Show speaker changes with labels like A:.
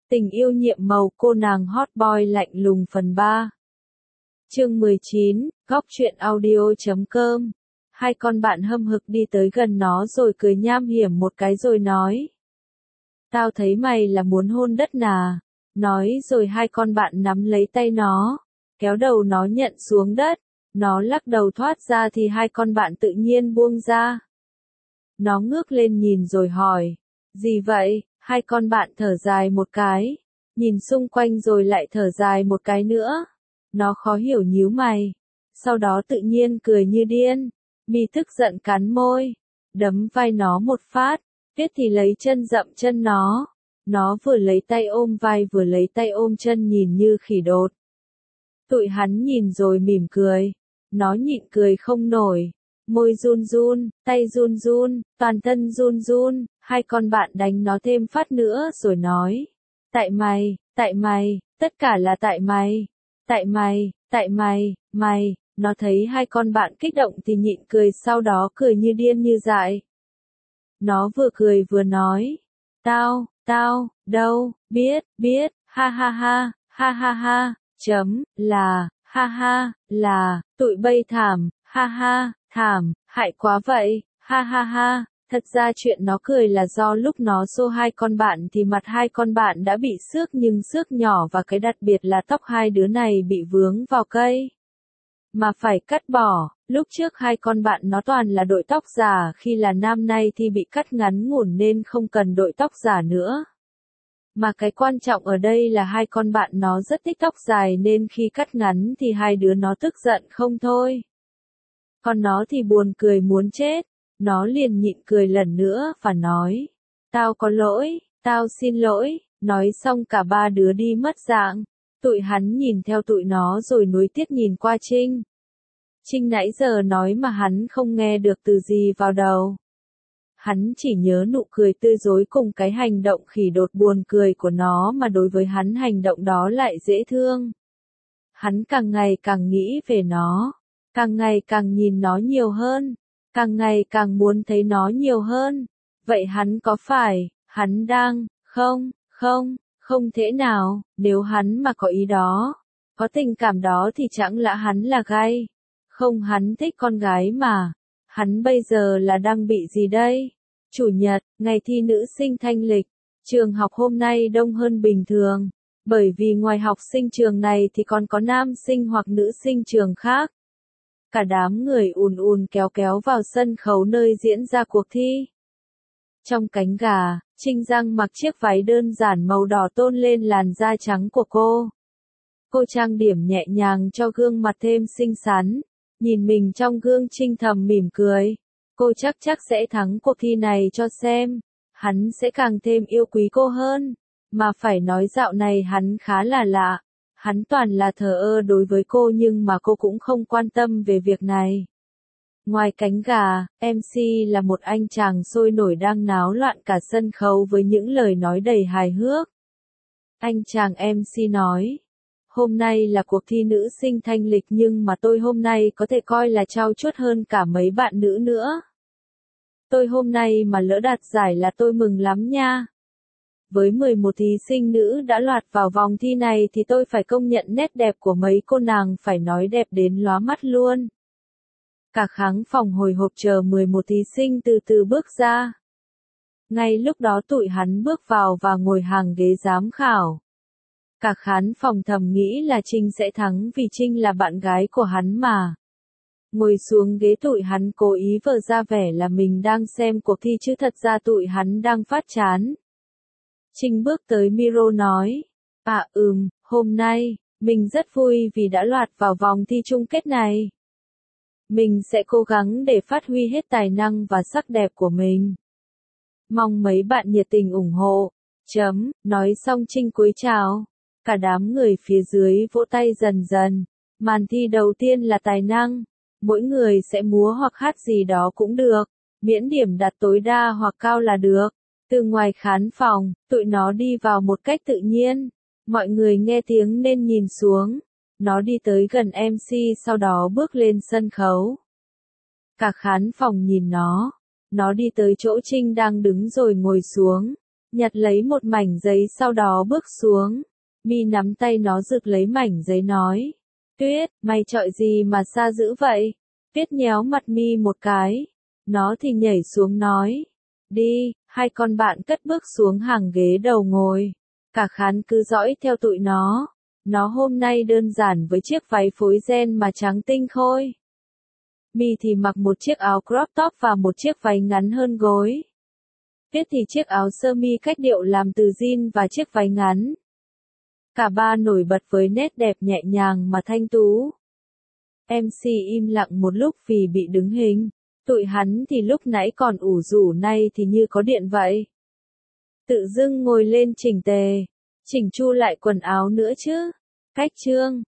A: Tình yêu nhiệm màu cô nàng hot boy lạnh lùng phần 3. Chương 19, góc truyện audio.com. Hai con bạn hâm hực đi tới gần nó rồi cười nham hiểm một cái rồi nói. Tao thấy mày là muốn hôn đất nà. Nói rồi hai con bạn nắm lấy tay nó, kéo đầu nó nhận xuống đất. Nó lắc đầu thoát ra thì hai con bạn tự nhiên buông ra. Nó ngước lên nhìn rồi hỏi. Gì vậy? Hai con bạn thở dài một cái, nhìn xung quanh rồi lại thở dài một cái nữa. Nó khó hiểu nhíu mày, sau đó tự nhiên cười như điên. Mi tức giận cắn môi, đấm vai nó một phát, Tuyết thì lấy chân dậm chân nó. Nó vừa lấy tay ôm vai vừa lấy tay ôm chân nhìn như khỉ đột. Tụi hắn nhìn rồi mỉm cười, nó nhịn cười không nổi. Môi run run, tay run run, toàn thân run run, hai con bạn đánh nó thêm phát nữa rồi nói. Tại mày, tất cả là tại mày, nó thấy hai con bạn kích động thì nhịn cười sau đó cười như điên như dại. Nó vừa cười vừa nói. Tao, đâu, biết, ha, là, tụi bay thảm, ha, thảm, hại quá vậy, ha. Thật ra chuyện nó cười là do lúc nó xô hai con bạn thì mặt hai con bạn đã bị xước nhưng xước nhỏ và cái đặc biệt là tóc hai đứa này bị vướng vào cây. Mà phải cắt bỏ, lúc trước hai con bạn nó toàn là đội tóc giả khi là nam nay thì bị cắt ngắn ngủn nên không cần đội tóc giả nữa. Mà cái quan trọng ở đây là hai con bạn nó rất thích tóc dài nên khi cắt ngắn thì hai đứa nó tức giận không thôi. Còn nó thì buồn cười muốn chết. Nó liền nhịn cười lần nữa và nói. Tao có lỗi, tao xin lỗi. Nói xong cả ba đứa đi mất dạng. Tụi hắn nhìn theo tụi nó rồi nuối tiếc nhìn qua Trinh. Trinh nãy giờ nói mà hắn không nghe được từ gì vào đầu. Hắn chỉ nhớ nụ cười tươi rói cùng cái hành động khỉ đột buồn cười của nó mà đối với hắn hành động đó lại dễ thương. Hắn càng ngày càng nghĩ về nó, càng ngày càng nhìn nó nhiều hơn, càng ngày càng muốn thấy nó nhiều hơn. Vậy hắn có phải, hắn đang, không thể nào, nếu hắn mà có ý đó, có tình cảm đó thì chẳng lẽ hắn là gay. Không, hắn thích con gái mà. Hắn bây giờ là đang bị gì đây? Chủ nhật, ngày thi nữ sinh thanh lịch. Trường học hôm nay đông hơn bình thường. Bởi vì ngoài học sinh trường này thì còn có nam sinh hoặc nữ sinh trường khác. Cả đám người ùn kéo vào sân khấu nơi diễn ra cuộc thi. Trong cánh gà, Trinh Giang mặc chiếc váy đơn giản màu đỏ tôn lên làn da trắng của cô. Cô trang điểm nhẹ nhàng cho gương mặt thêm xinh xắn. Nhìn mình trong gương Trinh thầm mỉm cười. Cô chắc sẽ thắng cuộc thi này cho xem. Hắn sẽ càng thêm yêu quý cô hơn. Mà phải nói dạo này hắn khá là lạ. Hắn toàn là thờ ơ đối với cô nhưng mà cô cũng không quan tâm về việc này. Ngoài cánh gà, MC là một anh chàng sôi nổi đang náo loạn cả sân khấu với những lời nói đầy hài hước. Anh chàng MC nói. Hôm nay là cuộc thi nữ sinh thanh lịch nhưng mà tôi hôm nay có thể coi là trau chuốt hơn cả mấy bạn nữ nữa. Tôi hôm nay mà lỡ đạt giải là tôi mừng lắm nha. Với 11 thí sinh nữ đã lọt vào vòng thi này thì tôi phải công nhận nét đẹp của mấy cô nàng phải nói đẹp đến lóa mắt luôn. Cả khán phòng hồi hộp chờ 11 thí sinh từ từ bước ra. Ngay lúc đó tụi hắn bước vào và ngồi hàng ghế giám khảo. Cả khán phòng thầm nghĩ là Trinh sẽ thắng vì Trinh là bạn gái của hắn mà. Ngồi xuống ghế tụi hắn cố ý vờ ra vẻ là mình đang xem cuộc thi chứ thật ra tụi hắn đang phát chán. Trinh bước tới micro nói. Hôm nay, mình rất vui vì đã lọt vào vòng thi chung kết này. Mình sẽ cố gắng để phát huy hết tài năng và sắc đẹp của mình. Mong mấy bạn nhiệt tình ủng hộ. Nói xong Trinh cúi chào. Cả đám người phía dưới vỗ tay dần dần. Màn thi đầu tiên là tài năng. Mỗi người sẽ múa hoặc hát gì đó cũng được. Miễn điểm đạt tối đa hoặc cao là được. Từ ngoài khán phòng, tụi nó đi vào một cách tự nhiên. Mọi người nghe tiếng nên nhìn xuống. Nó đi tới gần MC sau đó bước lên sân khấu. Cả khán phòng nhìn nó. Nó đi tới chỗ Trinh đang đứng rồi ngồi xuống. nhặt lấy một mảnh giấy sau đó bước xuống. Mi nắm tay nó rực lấy mảnh giấy nói. Tuyết, mày chọi gì mà xa dữ vậy? Tuyết nhéo mặt Mi một cái. Nó thì nhảy xuống nói. Đi, hai con bạn cất bước xuống hàng ghế đầu ngồi. Cả Khán cứ dõi theo tụi nó. Nó hôm nay đơn giản với chiếc váy phối ren mà trắng tinh khôi. Mi thì mặc một chiếc áo crop top và một chiếc váy ngắn hơn gối. Tuyết thì chiếc áo sơ mi cách điệu làm từ jean và chiếc váy ngắn. Cả ba nổi bật với nét đẹp nhẹ nhàng mà thanh tú. MC im lặng một lúc vì bị đứng hình. Tụi hắn thì lúc nãy còn ủ rủ nay thì như có điện vậy. Tự dưng ngồi lên chỉnh tề. Chỉnh chu lại quần áo nữa chứ. Cách chương.